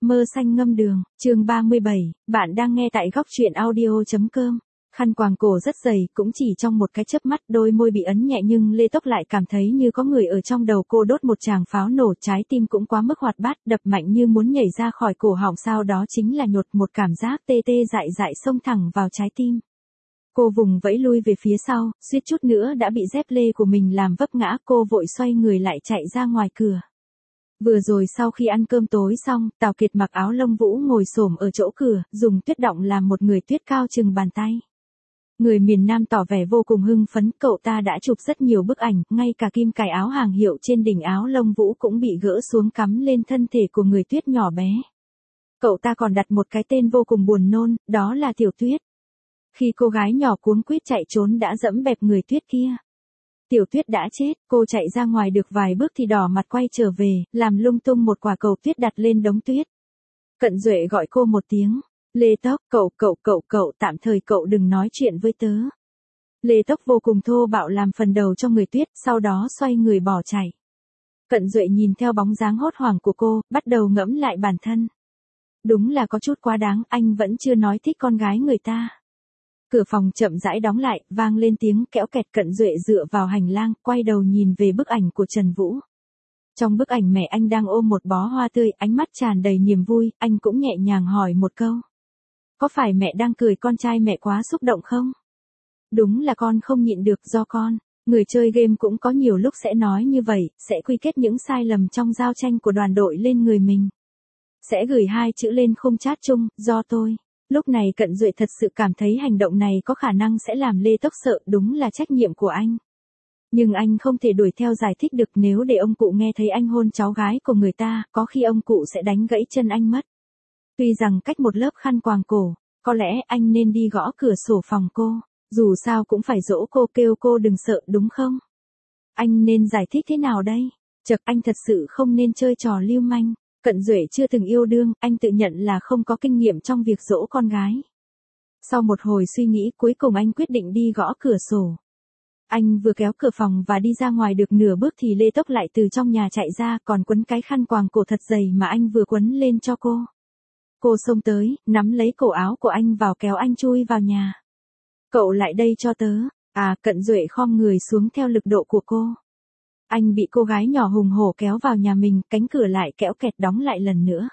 Mơ xanh ngâm đường, chương 37, bạn đang nghe tại góc truyện audio.com. Khăn quàng cổ rất dày, cũng chỉ trong một cái chớp mắt đôi môi bị ấn nhẹ nhưng Lê Tốc lại cảm thấy như có người ở trong đầu cô đốt một tràng pháo nổ, trái tim cũng quá mức hoạt bát, đập mạnh như muốn nhảy ra khỏi cổ họng, sau đó chính là nhột một cảm giác tê tê dại dại xông thẳng vào trái tim. Cô vùng vẫy lui về phía sau, suýt chút nữa đã bị dép lê của mình làm vấp ngã, cô vội xoay người lại chạy ra ngoài cửa. Vừa rồi sau khi ăn cơm tối xong, Tào Kiệt mặc áo lông vũ ngồi xổm ở chỗ cửa, dùng tuyết động làm một người tuyết cao chừng bàn tay. Người miền Nam tỏ vẻ vô cùng hưng phấn, cậu ta đã chụp rất nhiều bức ảnh, ngay cả kim cài áo hàng hiệu trên đỉnh áo lông vũ cũng bị gỡ xuống cắm lên thân thể của người tuyết nhỏ bé. Cậu ta còn đặt một cái tên vô cùng buồn nôn, đó là Tiểu Tuyết. Khi cô gái nhỏ cuống quýt chạy trốn đã dẫm bẹp người tuyết kia. Tiểu Tuyết đã chết, cô chạy ra ngoài được vài bước thì đỏ mặt quay trở về, làm lung tung một quả cầu tuyết đặt lên đống tuyết. Cận Duệ gọi cô một tiếng, Lê Tốc, cậu, tạm thời cậu đừng nói chuyện với tớ. Lê Tốc vô cùng thô bạo làm phần đầu cho người tuyết, sau đó xoay người bỏ chạy. Cận Duệ nhìn theo bóng dáng hốt hoảng của cô, bắt đầu ngẫm lại bản thân. Đúng là có chút quá đáng, anh vẫn chưa nói thích con gái người ta. Cửa phòng chậm rãi đóng lại, vang lên tiếng kéo kẹt. Cận Duệ dựa vào hành lang, quay đầu nhìn về bức ảnh của Trần Vũ. Trong bức ảnh mẹ anh đang ôm một bó hoa tươi, ánh mắt tràn đầy niềm vui, anh cũng nhẹ nhàng hỏi một câu. Có phải mẹ đang cười con trai mẹ quá xúc động không? Đúng là con không nhịn được, do con. Người chơi game cũng có nhiều lúc sẽ nói như vậy, sẽ quy kết những sai lầm trong giao tranh của đoàn đội lên người mình. Sẽ gửi hai chữ lên khung chat chung, do tôi. Lúc này Cận Duệ thật sự cảm thấy hành động này có khả năng sẽ làm Lê Tốc sợ, đúng là trách nhiệm của anh. Nhưng anh không thể đuổi theo giải thích được, nếu để ông cụ nghe thấy anh hôn cháu gái của người ta, có khi ông cụ sẽ đánh gãy chân anh mất. Tuy rằng cách một lớp khăn quàng cổ, có lẽ anh nên đi gõ cửa sổ phòng cô, dù sao cũng phải dỗ cô, kêu cô đừng sợ, đúng không? Anh nên giải thích thế nào đây? Chật, anh thật sự không nên chơi trò lưu manh. Cận Duệ chưa từng yêu đương, anh tự nhận là không có kinh nghiệm trong việc dỗ con gái. Sau một hồi suy nghĩ, cuối cùng anh quyết định đi gõ cửa sổ. Anh vừa kéo cửa phòng và đi ra ngoài được nửa bước thì Lê Tốc lại từ trong nhà chạy ra, còn quấn cái khăn quàng cổ thật dày mà anh vừa quấn lên cho cô. Cô xông tới, nắm lấy cổ áo của anh vào kéo anh chui vào nhà. Cậu lại đây cho tớ. Cận Duệ khom người xuống theo lực độ của cô. Anh bị cô gái nhỏ hùng hổ kéo vào nhà mình, cánh cửa lại kéo kẹt đóng lại lần nữa.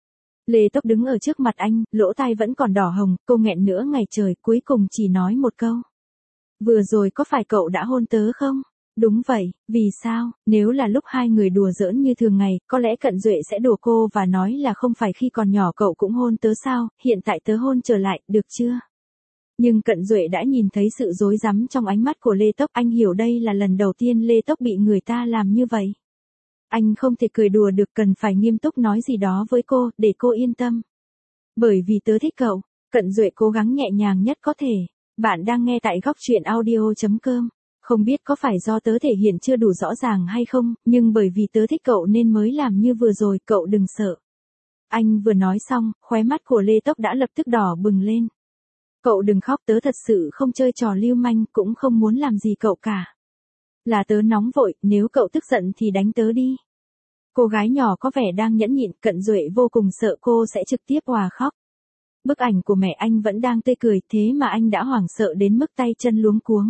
Lê Tốc đứng ở trước mặt anh, lỗ tai vẫn còn đỏ hồng, cô nghẹn nửa ngày trời, cuối cùng chỉ nói một câu. Vừa rồi có phải cậu đã hôn tớ không? Đúng vậy, vì sao? Nếu là lúc hai người đùa giỡn như thường ngày, có lẽ Cận Duệ sẽ đùa cô và nói là không phải khi còn nhỏ cậu cũng hôn tớ sao, hiện tại tớ hôn trở lại, được chưa? Nhưng Cận Duệ đã nhìn thấy sự rối rắm trong ánh mắt của Lê Tốc, anh hiểu đây là lần đầu tiên Lê Tốc bị người ta làm như vậy. Anh không thể cười đùa được, cần phải nghiêm túc nói gì đó với cô, để cô yên tâm. Bởi vì tớ thích cậu. Cận Duệ cố gắng nhẹ nhàng nhất có thể. Bạn đang nghe tại góc truyện audio.com. Không biết có phải do tớ thể hiện chưa đủ rõ ràng hay không, nhưng bởi vì tớ thích cậu nên mới làm như vừa rồi, cậu đừng sợ. Anh vừa nói xong, khóe mắt của Lê Tốc đã lập tức đỏ bừng lên. Cậu đừng khóc, tớ thật sự không chơi trò lưu manh, cũng không muốn làm gì cậu cả. Là tớ nóng vội, nếu cậu tức giận thì đánh tớ đi. Cô gái nhỏ có vẻ đang nhẫn nhịn, Cận Duệ vô cùng sợ cô sẽ trực tiếp òa khóc. Bức ảnh của mẹ anh vẫn đang tươi cười, thế mà anh đã hoảng sợ đến mức tay chân luống cuống.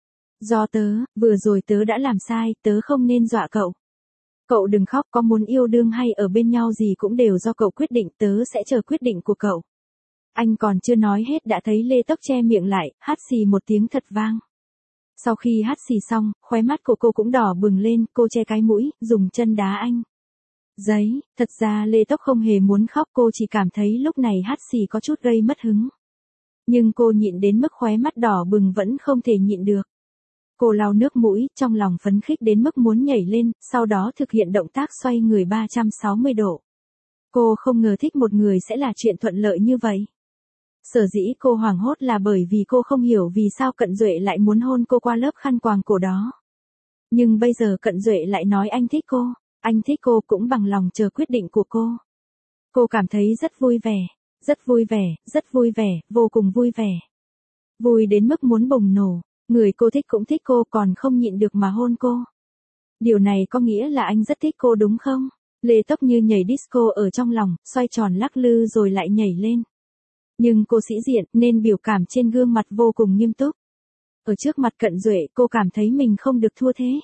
Do tớ, vừa rồi tớ đã làm sai, tớ không nên dọa cậu. Cậu đừng khóc, có muốn yêu đương hay ở bên nhau gì cũng đều do cậu quyết định, tớ sẽ chờ quyết định của cậu. Anh còn chưa nói hết đã thấy Lê Tốc che miệng lại, hắt xì một tiếng thật vang. Sau khi hắt xì xong, khóe mắt của cô cũng đỏ bừng lên, cô che cái mũi, dùng chân đá anh. Giấy, thật ra Lê Tốc không hề muốn khóc, cô chỉ cảm thấy lúc này hắt xì có chút gây mất hứng. Nhưng cô nhịn đến mức khóe mắt đỏ bừng vẫn không thể nhịn được. Cô lau nước mũi, trong lòng phấn khích đến mức muốn nhảy lên, sau đó thực hiện động tác xoay người 360 độ. Cô không ngờ thích một người sẽ là chuyện thuận lợi như vậy. Sở dĩ cô hoảng hốt là bởi vì cô không hiểu vì sao Cận Duệ lại muốn hôn cô qua lớp khăn quàng cổ đó. Nhưng bây giờ Cận Duệ lại nói anh thích cô cũng bằng lòng chờ quyết định của cô. Cô cảm thấy rất vui vẻ, vô cùng vui vẻ. Vui đến mức muốn bùng nổ, người cô thích cũng thích cô còn không nhịn được mà hôn cô. Điều này có nghĩa là anh rất thích cô đúng không? Lê Tốc như nhảy disco ở trong lòng, xoay tròn lắc lư rồi lại nhảy lên. Nhưng cô sĩ diện nên biểu cảm trên gương mặt vô cùng nghiêm túc. Ở trước mặt Cận Duệ cô cảm thấy mình không được thua thế.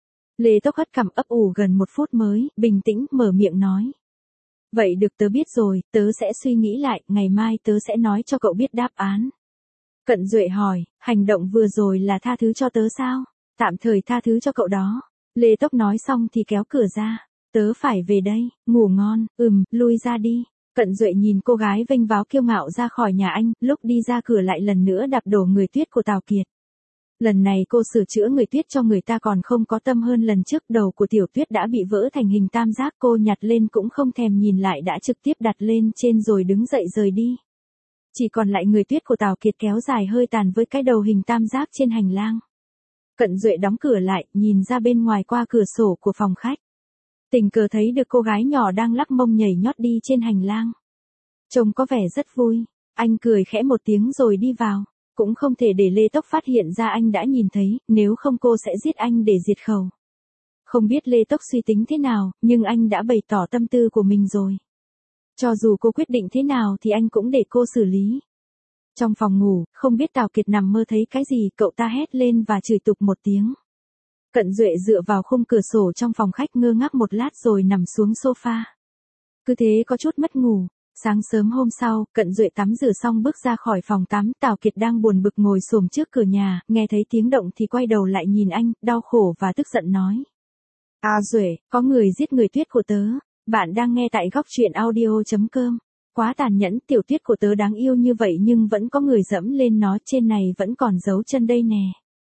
Lê Tốc hất cằm ấp ủ gần 1 phút mới, bình tĩnh mở miệng nói. Vậy được tớ biết rồi, tớ sẽ suy nghĩ lại, ngày mai tớ sẽ nói cho cậu biết đáp án. Cận Duệ hỏi, hành động vừa rồi là tha thứ cho tớ sao? Tạm thời tha thứ cho cậu đó. Lê Tốc nói xong thì kéo cửa ra. Tớ phải về đây, ngủ ngon, lui ra đi. Cận Duệ nhìn cô gái vênh váo kiêu ngạo ra khỏi nhà anh, lúc đi ra cửa lại lần nữa đạp đổ người Tuyết của Tào Kiệt. Lần này cô sửa chữa người Tuyết cho người ta còn không có tâm hơn lần trước, đầu của Tiểu Tuyết đã bị vỡ thành hình tam giác, cô nhặt lên cũng không thèm nhìn lại đã trực tiếp đặt lên trên rồi đứng dậy rời đi. Chỉ còn lại người Tuyết của Tào Kiệt kéo dài hơi tàn với cái đầu hình tam giác trên hành lang. Cận Duệ đóng cửa lại, nhìn ra bên ngoài qua cửa sổ của phòng khách. Tình cờ thấy được cô gái nhỏ đang lắc mông nhảy nhót đi trên hành lang. Trông có vẻ rất vui, anh cười khẽ một tiếng rồi đi vào. Cũng không thể để Lê Tốc phát hiện ra anh đã nhìn thấy, nếu không cô sẽ giết anh để diệt khẩu. Không biết Lê Tốc suy tính thế nào, nhưng anh đã bày tỏ tâm tư của mình rồi. Cho dù cô quyết định thế nào thì anh cũng để cô xử lý. Trong phòng ngủ, không biết Tào Kiệt nằm mơ thấy cái gì, cậu ta hét lên và chửi tục một tiếng. Cận Duệ dựa vào khung cửa sổ trong phòng khách ngơ ngác một lát rồi nằm xuống sofa. Cứ thế có chút mất ngủ. Sáng sớm hôm sau, Cận Duệ tắm rửa xong bước ra khỏi phòng tắm, Tào Kiệt đang buồn bực ngồi xổm trước cửa nhà, nghe thấy tiếng động thì quay đầu lại nhìn anh, đau khổ và tức giận nói. Duệ, có người giết người Tuyết của tớ, bạn đang nghe tại góc truyện audio.com. Quá tàn nhẫn, Tiểu Tuyết của tớ đáng yêu như vậy nhưng vẫn có người dẫm lên nó, trên này vẫn còn dấu chân đây nè.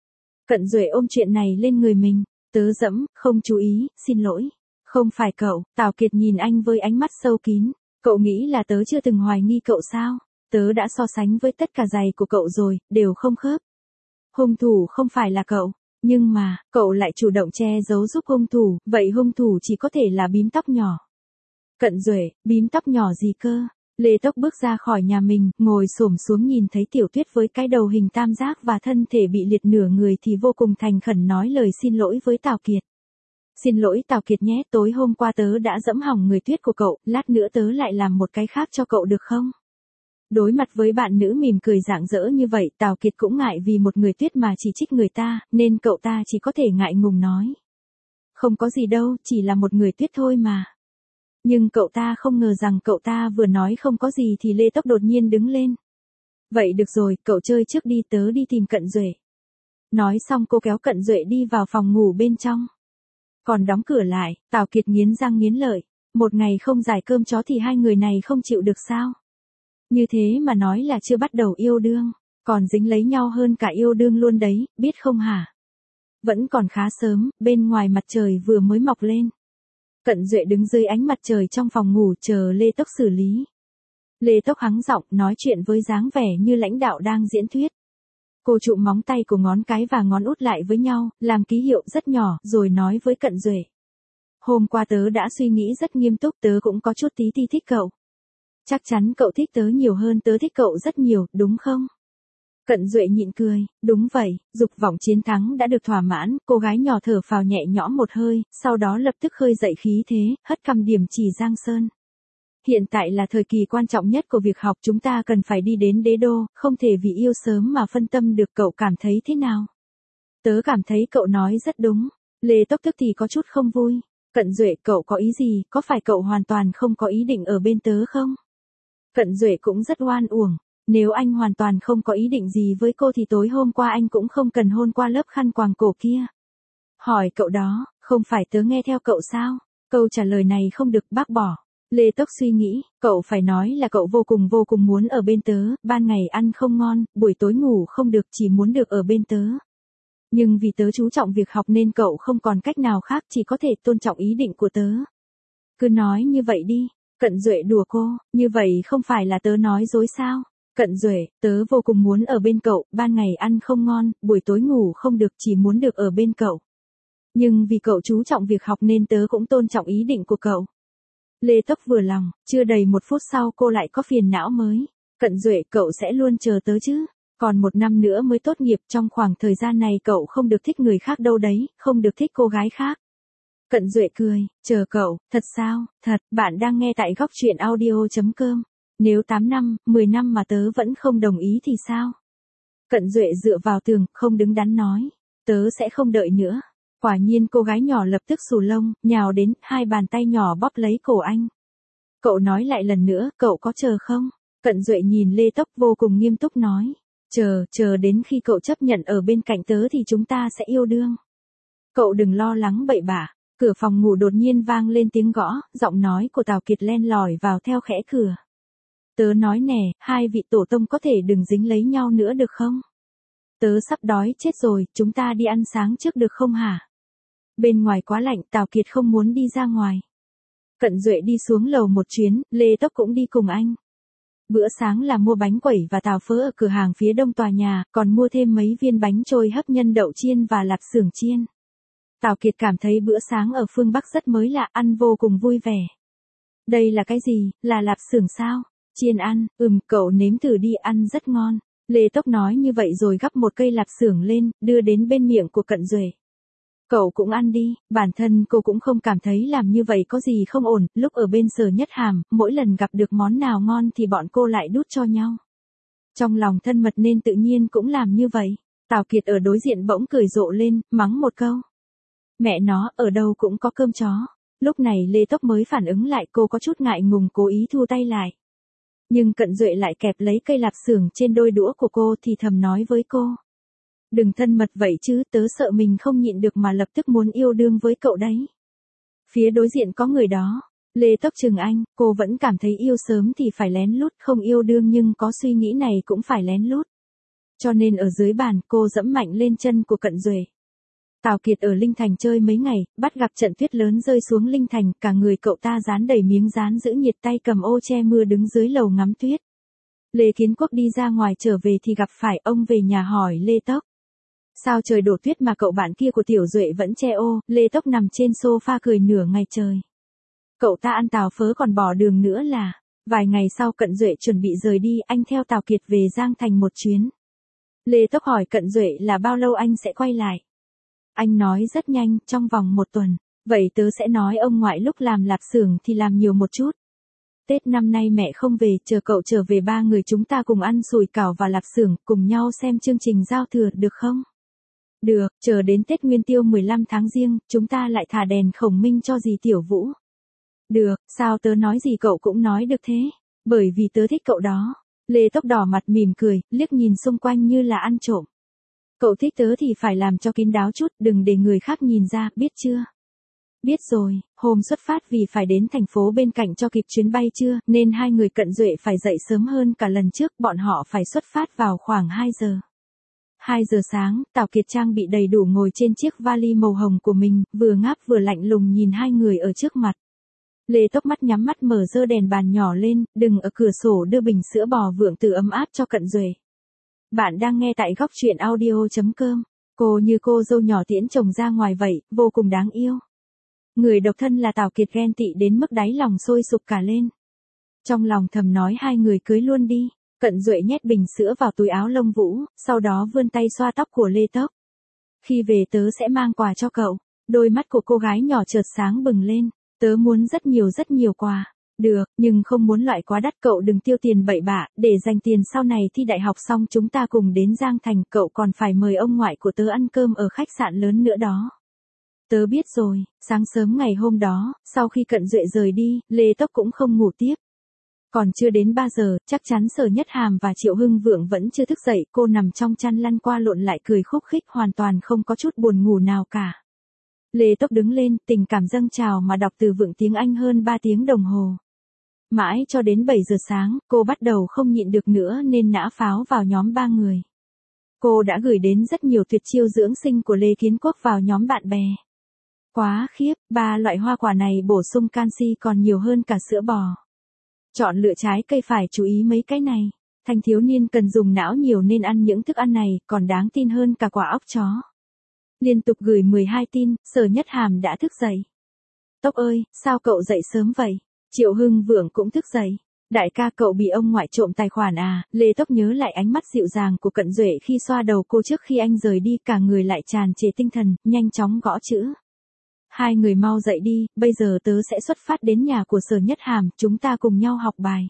Cận Duệ ôm chuyện này lên người mình, tớ dẫm, không chú ý, xin lỗi. Không phải cậu, Tào Kiệt nhìn anh với ánh mắt sâu kín. Cậu nghĩ là tớ chưa từng hoài nghi cậu sao? Tớ đã so sánh với tất cả giày của cậu rồi, đều không khớp. Hung thủ không phải là cậu, nhưng mà, cậu lại chủ động che giấu giúp hung thủ, vậy hung thủ chỉ có thể là bím tóc nhỏ. Cận Duệ, bím tóc nhỏ gì cơ? Lê Tốc bước ra khỏi nhà mình, ngồi xổm xuống nhìn thấy Tiểu Tuyết với cái đầu hình tam giác và thân thể bị liệt nửa người thì vô cùng thành khẩn nói lời xin lỗi với Tào Kiệt. Xin lỗi Tào Kiệt nhé, tối hôm qua tớ đã dẫm hỏng người Tuyết của cậu, lát nữa tớ lại làm một cái khác cho cậu được không? Đối mặt với bạn nữ mỉm cười rạng rỡ như vậy, Tào Kiệt cũng ngại vì một người Tuyết mà chỉ trích người ta, nên cậu ta chỉ có thể ngại ngùng nói. Không có gì đâu, chỉ là một người Tuyết thôi mà. Nhưng cậu ta không ngờ rằng cậu ta vừa nói không có gì thì Lê Tốc đột nhiên đứng lên. Vậy được rồi, cậu chơi trước đi, tớ đi tìm Cận Duệ. Nói xong cô kéo Cận Duệ đi vào phòng ngủ bên trong. Còn đóng cửa lại, Tào Kiệt nghiến răng nghiến lợi. Một ngày không giải cơm chó thì hai người này không chịu được sao? Như thế mà nói là chưa bắt đầu yêu đương, còn dính lấy nhau hơn cả yêu đương luôn đấy, biết không hả? Vẫn còn khá sớm, bên ngoài mặt trời vừa mới mọc lên. Cận Duệ đứng dưới ánh mặt trời trong phòng ngủ chờ Lê Tốc xử lý. Lê Tốc hắng giọng nói chuyện với dáng vẻ như lãnh đạo đang diễn thuyết. Cô chụm móng tay của ngón cái và ngón út lại với nhau, làm ký hiệu rất nhỏ, rồi nói với Cận Duệ. Hôm qua tớ đã suy nghĩ rất nghiêm túc, tớ cũng có chút tí thích cậu. Chắc chắn cậu thích tớ nhiều hơn tớ thích cậu rất nhiều, đúng không? Cận Duệ nhịn cười, đúng vậy, dục vọng chiến thắng đã được thỏa mãn, cô gái nhỏ thở phào nhẹ nhõm một hơi, sau đó lập tức khơi dậy khí thế, hất cằm điểm chỉ Giang Sơn. Hiện tại là thời kỳ quan trọng nhất của việc học, chúng ta cần phải đi đến đế đô, không thể vì yêu sớm mà phân tâm được, cậu cảm thấy thế nào? Tớ cảm thấy cậu nói rất đúng. Lê Tốc tức thì có chút không vui. Cận Duệ, cậu có ý gì, có phải cậu hoàn toàn không có ý định ở bên tớ không? Cận Duệ cũng rất oan uổng. Nếu anh hoàn toàn không có ý định gì với cô thì tối hôm qua anh cũng không cần hôn qua lớp khăn quàng cổ kia. Hỏi cậu đó, không phải tớ nghe theo cậu sao? Câu trả lời này không được bác bỏ. Lê Tốc suy nghĩ, cậu phải nói là cậu vô cùng muốn ở bên tớ, ban ngày ăn không ngon, buổi tối ngủ không được, chỉ muốn được ở bên tớ. Nhưng vì tớ chú trọng việc học nên cậu không còn cách nào khác, chỉ có thể tôn trọng ý định của tớ. Cứ nói như vậy đi. Cận Duệ đùa cô, như vậy không phải là tớ nói dối sao? Cận Duệ, tớ vô cùng muốn ở bên cậu, ban ngày ăn không ngon, buổi tối ngủ không được, chỉ muốn được ở bên cậu. Nhưng vì cậu chú trọng việc học nên tớ cũng tôn trọng ý định của cậu. Lê Tốc vừa lòng, chưa đầy 1 phút sau cô lại có phiền não mới. Cận Duệ, cậu sẽ luôn chờ tớ chứ? Còn 1 năm nữa mới tốt nghiệp, trong khoảng thời gian này cậu không được thích người khác đâu đấy, không được thích cô gái khác. Cận Duệ cười, chờ cậu, thật sao, thật, bạn đang nghe tại góc truyện audio.com. Nếu 8 năm, 10 năm mà tớ vẫn không đồng ý thì sao? Cận Duệ dựa vào tường, không đứng đắn nói, tớ sẽ không đợi nữa. Quả nhiên cô gái nhỏ lập tức xù lông, nhào đến, hai bàn tay nhỏ bóp lấy cổ anh. Cậu nói lại lần nữa, cậu có chờ không? Cận Duệ nhìn Lê Tốc vô cùng nghiêm túc nói, chờ đến khi cậu chấp nhận ở bên cạnh tớ thì chúng ta sẽ yêu đương. Cậu đừng lo lắng bậy bạ. Cửa phòng ngủ đột nhiên vang lên tiếng gõ, giọng nói của Tào Kiệt len lỏi vào theo khẽ cửa. Tớ nói nè, hai vị tổ tông có thể đừng dính lấy nhau nữa được không? Tớ sắp đói chết rồi, chúng ta đi ăn sáng trước được không hả? Bên ngoài quá lạnh, Tào Kiệt không muốn đi ra ngoài. Cận Duệ đi xuống lầu một chuyến, Lê Tốc cũng đi cùng anh. Bữa sáng là mua bánh quẩy và tàu phớ ở cửa hàng phía đông tòa nhà, còn mua thêm mấy viên bánh trôi hấp nhân đậu chiên và lạp xưởng chiên. Tào Kiệt cảm thấy bữa sáng ở phương Bắc rất mới lạ, ăn vô cùng vui vẻ. Đây là cái gì, là lạp xưởng sao? Chiên ăn, cậu nếm thử đi, ăn rất ngon. Lê Tốc nói như vậy rồi gắp một cây lạp xưởng lên, đưa đến bên miệng của Cận Duệ. Cậu cũng ăn đi, bản thân cô cũng không cảm thấy làm như vậy có gì không ổn, lúc ở bên Sở Nhất Hàm, mỗi lần gặp được món nào ngon thì bọn cô lại đút cho nhau. Trong lòng thân mật nên tự nhiên cũng làm như vậy. Tào Kiệt ở đối diện bỗng cười rộ lên, mắng một câu. Mẹ nó, ở đâu cũng có cơm chó. Lúc này Lê Tốc mới phản ứng lại, cô có chút ngại ngùng cố ý thu tay lại. Nhưng Cận Duệ lại kẹp lấy cây lạp xưởng trên đôi đũa của cô thì thầm nói với cô. Đừng thân mật vậy chứ, tớ sợ mình không nhịn được mà lập tức muốn yêu đương với cậu đấy. Phía đối diện có người đó. Lê Tốc chừng anh, cô vẫn cảm thấy yêu sớm thì phải lén lút, không yêu đương nhưng có suy nghĩ này cũng phải lén lút. Cho nên ở dưới bàn cô dẫm mạnh lên chân của Cận Duệ. Tào Kiệt ở Linh Thành chơi mấy ngày, bắt gặp trận tuyết lớn rơi xuống Linh Thành, cả người cậu ta dán đầy miếng dán giữ nhiệt, tay cầm ô che mưa đứng dưới lầu ngắm tuyết. Lê Kiến Quốc đi ra ngoài trở về thì gặp phải ông về nhà hỏi Lê Tốc. Sao trời đổ tuyết mà cậu bạn kia của Tiểu Duệ vẫn che ô? Lê Tốc nằm trên sofa cười nửa ngày trời. Cậu ta ăn tàu phớ còn bỏ đường nữa là. Vài ngày sau Cận Duệ chuẩn bị rời đi, anh theo Tào Kiệt về Giang Thành một chuyến. Lê Tốc hỏi Cận Duệ là bao lâu anh sẽ quay lại. Anh nói rất nhanh, trong vòng 1 tuần. Vậy tớ sẽ nói ông ngoại lúc làm lạp xưởng thì làm nhiều một chút. Tết năm nay mẹ không về, chờ cậu trở về 3 người chúng ta cùng ăn sủi cảo và lạp xưởng, cùng nhau xem chương trình giao thừa, được không? Được, chờ đến Tết Nguyên Tiêu 15 tháng Giêng, chúng ta lại thả đèn Khổng Minh cho dì Tiểu Vũ. Được, sao tớ nói gì cậu cũng nói được thế? Bởi vì tớ thích cậu đó. Lê Tốc đỏ mặt mỉm cười, liếc nhìn xung quanh như là ăn trộm. Cậu thích tớ thì phải làm cho kín đáo chút, đừng để người khác nhìn ra, biết chưa? Biết rồi, hôm xuất phát vì phải đến thành phố bên cạnh cho kịp chuyến bay trưa, nên hai người Cận Duệ phải dậy sớm hơn cả lần trước, bọn họ phải xuất phát vào khoảng 2 giờ. 2 giờ sáng, Tào Kiệt trang bị đầy đủ ngồi trên chiếc vali màu hồng của mình, vừa ngáp vừa lạnh lùng nhìn hai người ở trước mặt. Lê Tốc mắt nhắm mắt mở giơ đèn bàn nhỏ lên, đừng ở cửa sổ đưa bình sữa bò vượng từ ấm áp cho Cận Duệ. Bạn đang nghe tại góc truyện audio.com. Cô như cô dâu nhỏ tiễn chồng ra ngoài vậy, vô cùng đáng yêu. Người độc thân là Tào Kiệt ghen tị đến mức đáy lòng sôi sục cả lên. Trong lòng thầm nói hai người cưới luôn đi. Cận Duệ nhét bình sữa vào túi áo lông vũ, sau đó vươn tay xoa tóc của Lê Tốc. Khi về tớ sẽ mang quà cho cậu. Đôi mắt của cô gái nhỏ chợt sáng bừng lên. Tớ muốn rất nhiều quà. Được, nhưng không muốn loại quá đắt, cậu đừng tiêu tiền bậy bạ, để dành tiền sau này thi đại học xong chúng ta cùng đến Giang Thành, cậu còn phải mời ông ngoại của tớ ăn cơm ở khách sạn lớn nữa đó. Tớ biết rồi. Sáng sớm ngày hôm đó, sau khi Cận Duệ rời đi, Lê Tốc cũng không ngủ tiếp. Còn chưa đến 3 giờ, chắc chắn Sở Nhất Hàm và Triệu Hưng Vượng vẫn chưa thức dậy, cô nằm trong chăn lăn qua lộn lại cười khúc khích, hoàn toàn không có chút buồn ngủ nào cả. Lê Tốc đứng lên, tình cảm dâng trào mà đọc từ vựng tiếng Anh hơn 3 tiếng đồng hồ. Mãi cho đến 7 giờ sáng, cô bắt đầu không nhịn được nữa nên nã pháo vào nhóm 3 người. Cô đã gửi đến rất nhiều tuyệt chiêu dưỡng sinh của Lê Kiến Quốc vào nhóm bạn bè. Quá khiếp, 3 loại hoa quả này bổ sung canxi còn nhiều hơn cả sữa bò. Chọn lựa trái cây phải chú ý mấy cái này. Thanh thiếu niên cần dùng não nhiều nên ăn những thức ăn này, còn đáng tin hơn cả quả óc chó. Liên tục gửi 12 tin, Sở Nhất Hàm đã thức dậy. Tốc ơi, sao cậu dậy sớm vậy? Triệu Hưng Vượng cũng thức dậy. Đại ca, cậu bị ông ngoại trộm tài khoản à? Lê Tốc nhớ lại ánh mắt dịu dàng của Cận Duệ khi xoa đầu cô trước khi anh rời đi, cả người lại tràn trề tinh thần, nhanh chóng gõ chữ. Hai người mau dậy đi, bây giờ tớ sẽ xuất phát đến nhà của Sở Nhất Hàm, chúng ta cùng nhau học bài.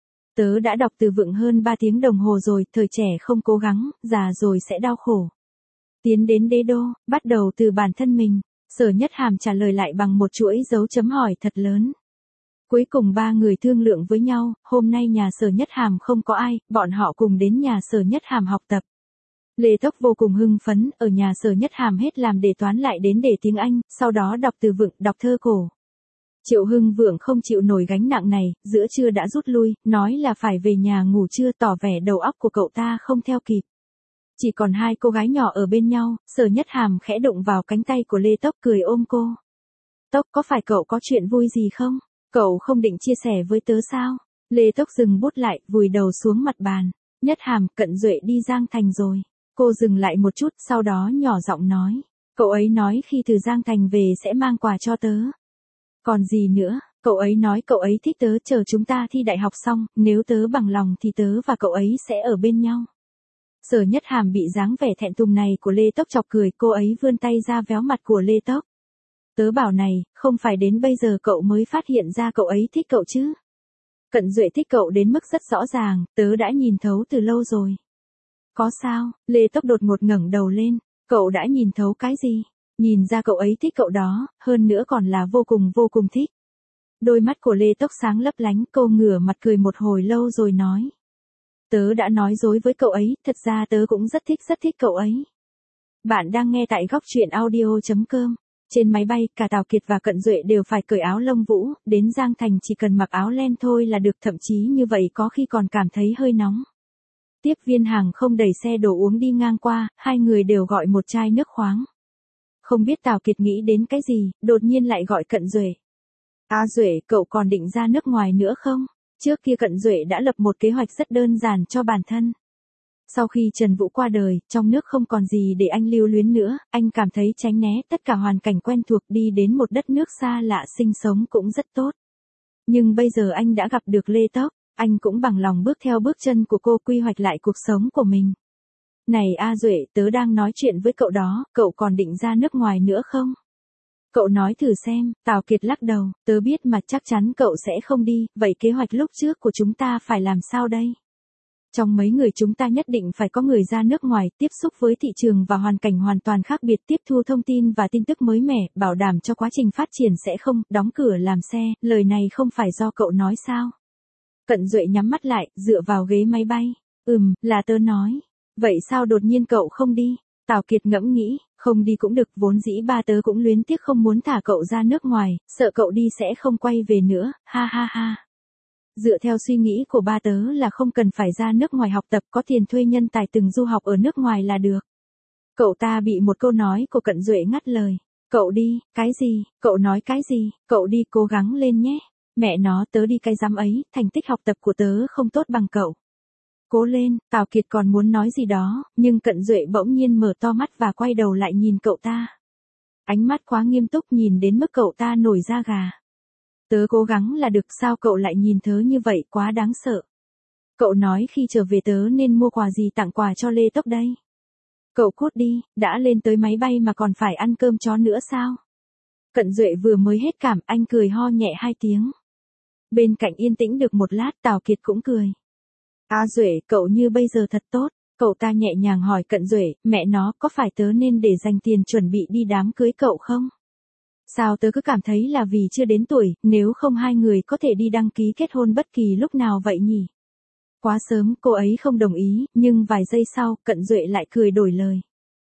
Tớ đã đọc từ vựng hơn 3 tiếng đồng hồ rồi, thời trẻ không cố gắng, già rồi sẽ đau khổ. Tiến đến đế đô, bắt đầu từ bản thân mình. Sở Nhất Hàm trả lời lại bằng một chuỗi dấu chấm hỏi thật lớn. Cuối cùng ba người thương lượng với nhau, hôm nay nhà Sở Nhất Hàm không có ai, bọn họ cùng đến nhà Sở Nhất Hàm học tập. Lê Tốc vô cùng hưng phấn, ở nhà Sở Nhất Hàm hết làm đề toán lại đến đề tiếng Anh, sau đó đọc từ vựng, đọc thơ cổ. Triệu Hưng Vượng không chịu nổi gánh nặng này, giữa trưa đã rút lui, nói là phải về nhà ngủ trưa, tỏ vẻ đầu óc của cậu ta không theo kịp. Chỉ còn hai cô gái nhỏ ở bên nhau, Sở Nhất Hàm khẽ đụng vào cánh tay của Lê Tốc cười ôm cô. Tốc, có phải cậu có chuyện vui gì không? Cậu không định chia sẻ với tớ sao? Lê Tốc dừng bút lại, vùi đầu xuống mặt bàn. Nhất Hàm, Cận Duệ đi Giang Thành rồi. Cô dừng lại một chút, sau đó nhỏ giọng nói. Cậu ấy nói khi từ Giang Thành về sẽ mang quà cho tớ. Còn gì nữa, cậu ấy nói cậu ấy thích tớ, chờ chúng ta thi đại học xong, nếu tớ bằng lòng thì tớ và cậu ấy sẽ ở bên nhau. Sở Nhất Hàm bị dáng vẻ thẹn thùng này của Lê Tốc chọc cười, cô ấy vươn tay ra véo mặt của Lê Tốc. Tớ bảo này, không phải đến bây giờ cậu mới phát hiện ra cậu ấy thích cậu chứ. Cận Duệ thích cậu đến mức rất rõ ràng, tớ đã nhìn thấu từ lâu rồi. Có sao? Lê Tốc đột ngột ngẩng đầu lên, cậu đã nhìn thấu cái gì? Nhìn ra cậu ấy thích cậu đó, hơn nữa còn là vô cùng thích. Đôi mắt của Lê Tốc sáng lấp lánh, cô ngửa mặt cười một hồi lâu rồi nói. Tớ đã nói dối với cậu ấy, thật ra tớ cũng rất thích cậu ấy. Bạn đang nghe tại góc truyện audio.com. Trên máy bay, cả Tào Kiệt và Cận Duệ đều phải cởi áo lông vũ, đến Giang Thành chỉ cần mặc áo len thôi là được, thậm chí như vậy có khi còn cảm thấy hơi nóng. Tiếp viên hàng không đẩy xe đồ uống đi ngang qua, hai người đều gọi một chai nước khoáng. Không biết Tào Kiệt nghĩ đến cái gì, đột nhiên lại gọi Cận Duệ. Duệ, cậu còn định ra nước ngoài nữa không? Trước kia Cận Duệ đã lập một kế hoạch rất đơn giản cho bản thân. Sau khi Trần Vũ qua đời, trong nước không còn gì để anh lưu luyến nữa, anh cảm thấy tránh né tất cả hoàn cảnh quen thuộc, đi đến một đất nước xa lạ sinh sống cũng rất tốt. Nhưng bây giờ anh đã gặp được Lê Tốc, anh cũng bằng lòng bước theo bước chân của cô, quy hoạch lại cuộc sống của mình. Này Duệ, tớ đang nói chuyện với cậu đó, cậu còn định ra nước ngoài nữa không? Cậu nói thử xem, Tào Kiệt lắc đầu, tớ biết mà chắc chắn cậu sẽ không đi, vậy kế hoạch lúc trước của chúng ta phải làm sao đây? Trong mấy người chúng ta nhất định phải có người ra nước ngoài, tiếp xúc với thị trường và hoàn cảnh hoàn toàn khác biệt, tiếp thu thông tin và tin tức mới mẻ, bảo đảm cho quá trình phát triển sẽ không đóng cửa làm xe, lời này không phải do cậu nói sao? Cận Duệ nhắm mắt lại, dựa vào ghế máy bay. Là tớ nói. Vậy sao đột nhiên cậu không đi? Tào Kiệt ngẫm nghĩ, không đi cũng được, vốn dĩ ba tớ cũng luyến tiếc không muốn thả cậu ra nước ngoài, sợ cậu đi sẽ không quay về nữa, ha ha ha. Dựa theo suy nghĩ của ba tớ là không cần phải ra nước ngoài học tập, có tiền thuê nhân tài từng du học ở nước ngoài là được. Cậu ta bị một câu nói của Cận Duệ ngắt lời. Cậu đi, cái gì, cậu nói cái gì, cậu đi cố gắng lên nhé. Mẹ nó, tớ đi cái dám ấy, thành tích học tập của tớ không tốt bằng cậu. Cố lên, Tào Kiệt còn muốn nói gì đó, nhưng Cận Duệ bỗng nhiên mở to mắt và quay đầu lại nhìn cậu ta. Ánh mắt quá nghiêm túc, nhìn đến mức cậu ta nổi da gà. Tớ cố gắng là được, sao cậu lại nhìn tớ như vậy, quá đáng sợ. Cậu nói khi trở về tớ nên mua quà gì tặng quà cho Lê Tốc đây. Cậu cút đi, đã lên tới máy bay mà còn phải ăn cơm chó nữa sao? Cận Duệ vừa mới hết cảm, anh cười ho nhẹ 2 tiếng. Bên cạnh yên tĩnh được một lát, Tào Kiệt cũng cười. Duệ, cậu như bây giờ thật tốt. Cậu ta nhẹ nhàng hỏi Cận Duệ, mẹ nó, có phải tớ nên để dành tiền chuẩn bị đi đám cưới cậu không? Sao tớ cứ cảm thấy là vì chưa đến tuổi, nếu không hai người có thể đi đăng ký kết hôn bất kỳ lúc nào vậy nhỉ? Quá sớm, cô ấy không đồng ý, nhưng vài giây sau, Cận Duệ lại cười đổi lời.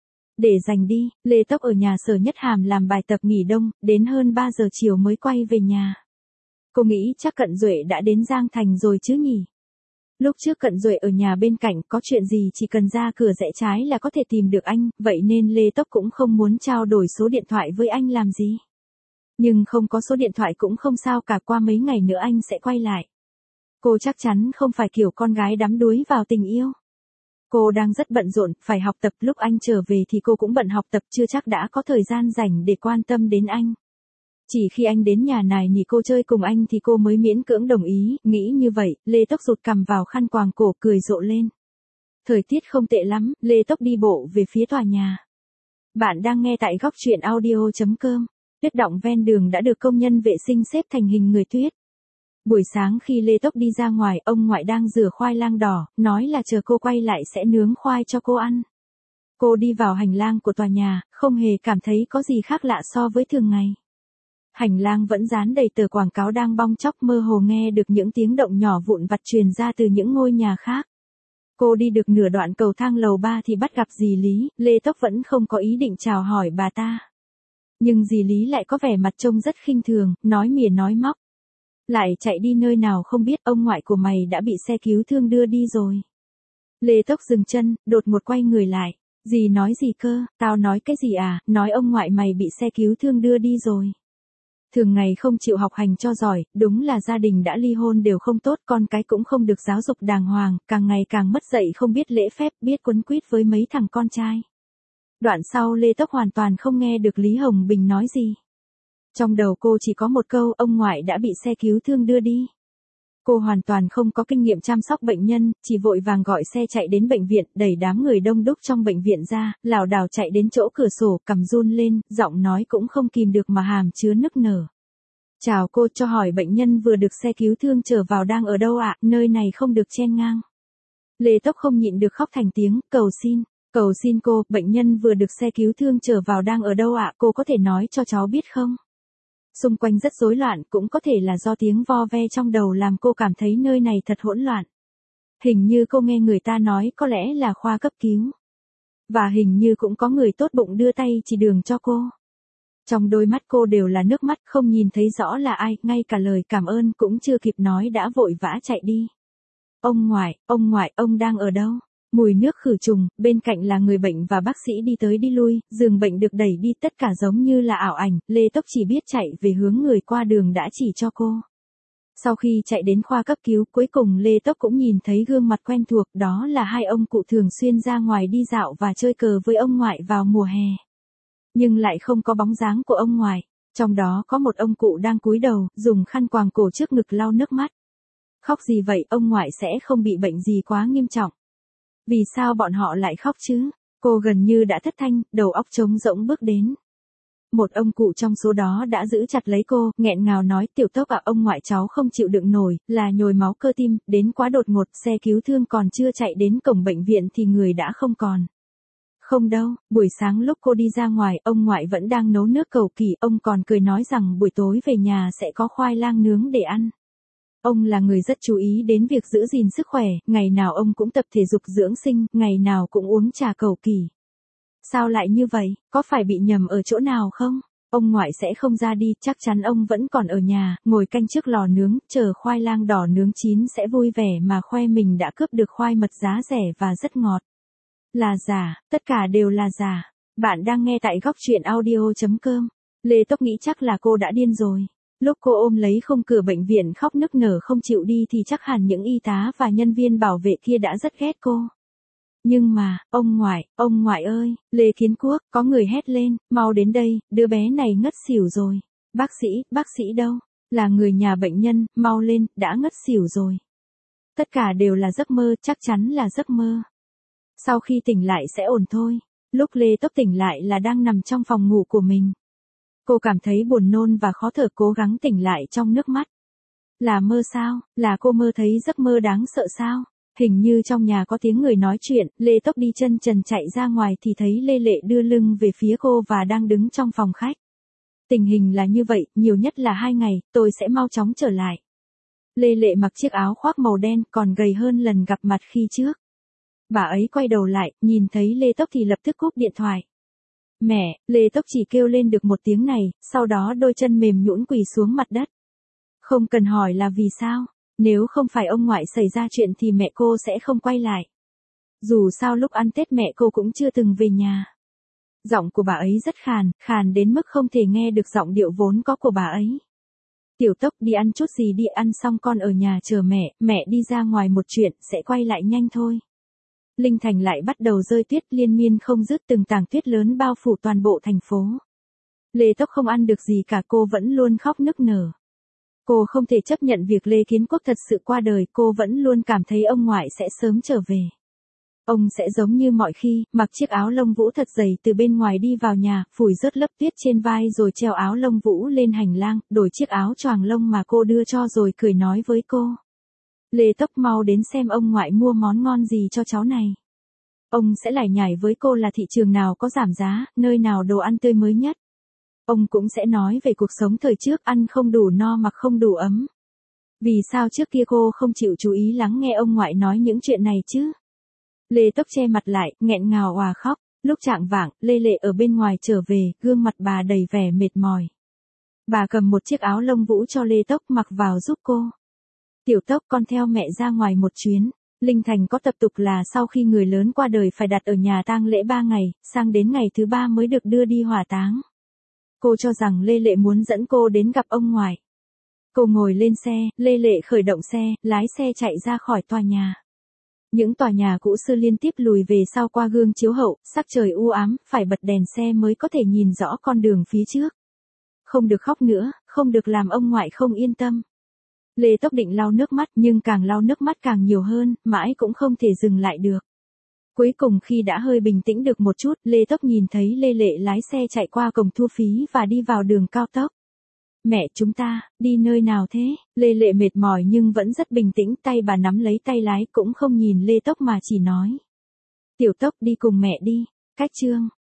Để dành đi, Lê Tốc ở nhà Sở Nhất Hàm làm bài tập nghỉ đông, đến hơn 3 giờ chiều mới quay về nhà. Cô nghĩ chắc Cận Duệ đã đến Giang Thành rồi chứ nhỉ? Lúc trước Cận Duệ ở nhà bên cạnh, có chuyện gì chỉ cần ra cửa rẽ trái là có thể tìm được anh, vậy nên Lê Tốc cũng không muốn trao đổi số điện thoại với anh làm gì. Nhưng không có số điện thoại cũng không sao cả, qua mấy ngày nữa anh sẽ quay lại. Cô chắc chắn không phải kiểu con gái đắm đuối vào tình yêu. Cô đang rất bận rộn, phải học tập, lúc anh trở về thì cô cũng bận học tập, chưa chắc đã có thời gian rảnh để quan tâm đến anh. Chỉ khi anh đến nhà này nỉ cô chơi cùng anh thì cô mới miễn cưỡng đồng ý, nghĩ như vậy, Lê Tốc rụt cằm vào khăn quàng cổ cười rộ lên. Thời tiết không tệ lắm, Lê Tốc đi bộ về phía tòa nhà. Bạn đang nghe tại góc truyện audio.com. Tuyết đọng ven đường đã được công nhân vệ sinh xếp thành hình người tuyết. Buổi sáng khi Lê Tốc đi ra ngoài, ông ngoại đang rửa khoai lang đỏ, nói là chờ cô quay lại sẽ nướng khoai cho cô ăn. Cô đi vào hành lang của tòa nhà, không hề cảm thấy có gì khác lạ so với thường ngày. Hành lang vẫn dán đầy tờ quảng cáo đang bong chóc, mơ hồ nghe được những tiếng động nhỏ vụn vặt truyền ra từ những ngôi nhà khác. Cô đi được nửa đoạn cầu thang lầu 3 thì bắt gặp dì Lý, Lê Tốc vẫn không có ý định chào hỏi bà ta. Nhưng dì Lý lại có vẻ mặt trông rất khinh thường, nói mỉa nói móc. Lại chạy đi nơi nào không biết, ông ngoại của mày đã bị xe cứu thương đưa đi rồi. Lê Tốc dừng chân, đột ngột quay người lại. Dì nói gì cơ, tao nói cái gì à, nói ông ngoại mày bị xe cứu thương đưa đi rồi. Thường ngày không chịu học hành cho giỏi, đúng là gia đình đã ly hôn đều không tốt, con cái cũng không được giáo dục đàng hoàng, càng ngày càng mất dạy, không biết lễ phép, biết quấn quýt với mấy thằng con trai. Đoạn sau Lê Tốc hoàn toàn không nghe được Lý Hồng Bình nói gì. Trong đầu cô chỉ có một câu, ông ngoại đã bị xe cứu thương đưa đi. Cô hoàn toàn không có kinh nghiệm chăm sóc bệnh nhân, chỉ vội vàng gọi xe chạy đến bệnh viện, đẩy đám người đông đúc trong bệnh viện ra, lảo đảo chạy đến chỗ cửa sổ, cằm run lên, giọng nói cũng không kìm được mà hàm chứa nức nở. Chào cô, cho hỏi bệnh nhân vừa được xe cứu thương chở vào đang ở đâu ạ, nơi này không được chen ngang. Lê Tốc không nhịn được khóc thành tiếng, cầu xin cô, bệnh nhân vừa được xe cứu thương chở vào đang ở đâu ạ, cô có thể nói cho cháu biết không? Xung quanh rất rối loạn, cũng có thể là do tiếng vo ve trong đầu làm cô cảm thấy nơi này thật hỗn loạn. Hình như cô nghe người ta nói có lẽ là khoa cấp cứu. Và hình như cũng có người tốt bụng đưa tay chỉ đường cho cô. Trong đôi mắt cô đều là nước mắt, không nhìn thấy rõ là ai, ngay cả lời cảm ơn cũng chưa kịp nói đã vội vã chạy đi. Ông ngoại, ông đang ở đâu? Mùi nước khử trùng, bên cạnh là người bệnh và bác sĩ đi tới đi lui, giường bệnh được đẩy đi, tất cả giống như là ảo ảnh, Lê Tốc chỉ biết chạy về hướng người qua đường đã chỉ cho cô. Sau khi chạy đến khoa cấp cứu, cuối cùng Lê Tốc cũng nhìn thấy gương mặt quen thuộc, đó là hai ông cụ thường xuyên ra ngoài đi dạo và chơi cờ với ông ngoại vào mùa hè. Nhưng lại không có bóng dáng của ông ngoại, trong đó có một ông cụ đang cúi đầu, dùng khăn quàng cổ trước ngực lau nước mắt. Khóc gì vậy, ông ngoại sẽ không bị bệnh gì quá nghiêm trọng. Vì sao bọn họ lại khóc chứ? Cô gần như đã thất thanh, đầu óc trống rỗng bước đến. Một ông cụ trong số đó đã giữ chặt lấy cô, nghẹn ngào nói, Tiểu Tốc ạ, ông ngoại cháu không chịu đựng nổi, là nhồi máu cơ tim, đến quá đột ngột, xe cứu thương còn chưa chạy đến cổng bệnh viện thì người đã không còn. Không đâu, buổi sáng lúc cô đi ra ngoài, ông ngoại vẫn đang nấu nước cầu kỳ, ông còn cười nói rằng buổi tối về nhà sẽ có khoai lang nướng để ăn. Ông là người rất chú ý đến việc giữ gìn sức khỏe, ngày nào ông cũng tập thể dục dưỡng sinh, ngày nào cũng uống trà cầu kỳ. Sao lại như vậy, có phải bị nhầm ở chỗ nào không? Ông ngoại sẽ không ra đi, chắc chắn ông vẫn còn ở nhà, ngồi canh trước lò nướng, chờ khoai lang đỏ nướng chín sẽ vui vẻ mà khoe mình đã cướp được khoai mật giá rẻ và rất ngọt. Là giả, tất cả đều là giả. Bạn đang nghe tại góc truyện audio.com. Lê Tốc nghĩ chắc là cô đã điên rồi. Lúc cô ôm lấy khung cửa bệnh viện khóc nức nở không chịu đi thì chắc hẳn những y tá và nhân viên bảo vệ kia đã rất ghét cô. Nhưng mà, ông ngoại ơi, Lê Kiến Quốc, có người hét lên, mau đến đây, đứa bé này ngất xỉu rồi. Bác sĩ đâu? Là người nhà bệnh nhân, mau lên, đã ngất xỉu rồi. Tất cả đều là giấc mơ, chắc chắn là giấc mơ. Sau khi tỉnh lại sẽ ổn thôi. Lúc Lê Tốc tỉnh lại là đang nằm trong phòng ngủ của mình. Cô cảm thấy buồn nôn và khó thở, cố gắng tỉnh lại trong nước mắt. Là mơ sao? Là cô mơ thấy giấc mơ đáng sợ sao? Hình như trong nhà có tiếng người nói chuyện, Lê Tốc đi chân trần chạy ra ngoài thì thấy Lê Lệ đưa lưng về phía cô và đang đứng trong phòng khách. Tình hình là như vậy, nhiều nhất là 2 ngày, tôi sẽ mau chóng trở lại. Lê Lệ mặc chiếc áo khoác màu đen, còn gầy hơn lần gặp mặt khi trước. Bà ấy quay đầu lại, nhìn thấy Lê Tốc thì lập tức cúp điện thoại. Mẹ, Lê Tốc chỉ kêu lên được một tiếng này, sau đó đôi chân mềm nhũn quỳ xuống mặt đất. Không cần hỏi là vì sao, nếu không phải ông ngoại xảy ra chuyện thì mẹ cô sẽ không quay lại. Dù sao lúc ăn Tết mẹ cô cũng chưa từng về nhà. Giọng của bà ấy rất khàn đến mức không thể nghe được giọng điệu vốn có của bà ấy. Tiểu Tốc đi ăn chút gì đi, ăn xong con ở nhà chờ mẹ đi ra ngoài một chuyện, sẽ quay lại nhanh thôi. Linh Thành lại bắt đầu rơi tuyết liên miên không dứt, từng tảng tuyết lớn bao phủ toàn bộ thành phố. Lê Tốc không ăn được gì cả, cô vẫn luôn khóc nức nở. Cô không thể chấp nhận việc Lê Kiến Quốc thật sự qua đời, cô vẫn luôn cảm thấy ông ngoại sẽ sớm trở về. Ông sẽ giống như mọi khi, mặc chiếc áo lông vũ thật dày từ bên ngoài đi vào nhà, phủi rớt lớp tuyết trên vai rồi treo áo lông vũ lên hành lang, đổi chiếc áo choàng lông mà cô đưa cho rồi cười nói với cô. Lê Tốc mau đến xem ông ngoại mua món ngon gì cho cháu này. Ông sẽ lải nhải với cô là thị trường nào có giảm giá, nơi nào đồ ăn tươi mới nhất. Ông cũng sẽ nói về cuộc sống thời trước ăn không đủ no mặc không đủ ấm. Vì sao trước kia cô không chịu chú ý lắng nghe ông ngoại nói những chuyện này chứ? Lê Tốc che mặt lại, nghẹn ngào òa khóc. Lúc chạng vạng, Lê Lệ ở bên ngoài trở về, gương mặt bà đầy vẻ mệt mỏi. Bà cầm một chiếc áo lông vũ cho Lê Tốc mặc vào giúp cô. Tiểu Tốc, con theo mẹ ra ngoài một chuyến. Linh Thành có tập tục là sau khi người lớn qua đời phải đặt ở nhà tang lễ 3 ngày, sang đến ngày thứ 3 mới được đưa đi hỏa táng. Cô cho rằng Lê Lệ muốn dẫn cô đến gặp ông ngoại. Cô ngồi lên xe, Lê Lệ khởi động xe, lái xe chạy ra khỏi tòa nhà. Những tòa nhà cũ xưa liên tiếp lùi về sau qua gương chiếu hậu, sắc trời u ám, phải bật đèn xe mới có thể nhìn rõ con đường phía trước. Không được khóc nữa, không được làm ông ngoại không yên tâm. Lê Tốc định lau nước mắt nhưng càng lau nước mắt càng nhiều hơn, mãi cũng không thể dừng lại được. Cuối cùng khi đã hơi bình tĩnh được một chút, Lê Tốc nhìn thấy Lê Lệ lái xe chạy qua cổng thu phí và đi vào đường cao tốc. Mẹ, chúng ta, đi nơi nào thế? Lê Lệ mệt mỏi nhưng vẫn rất bình tĩnh, tay bà nắm lấy tay lái cũng không nhìn Lê Tốc mà chỉ nói. Tiểu Tốc đi cùng mẹ đi. Cách chương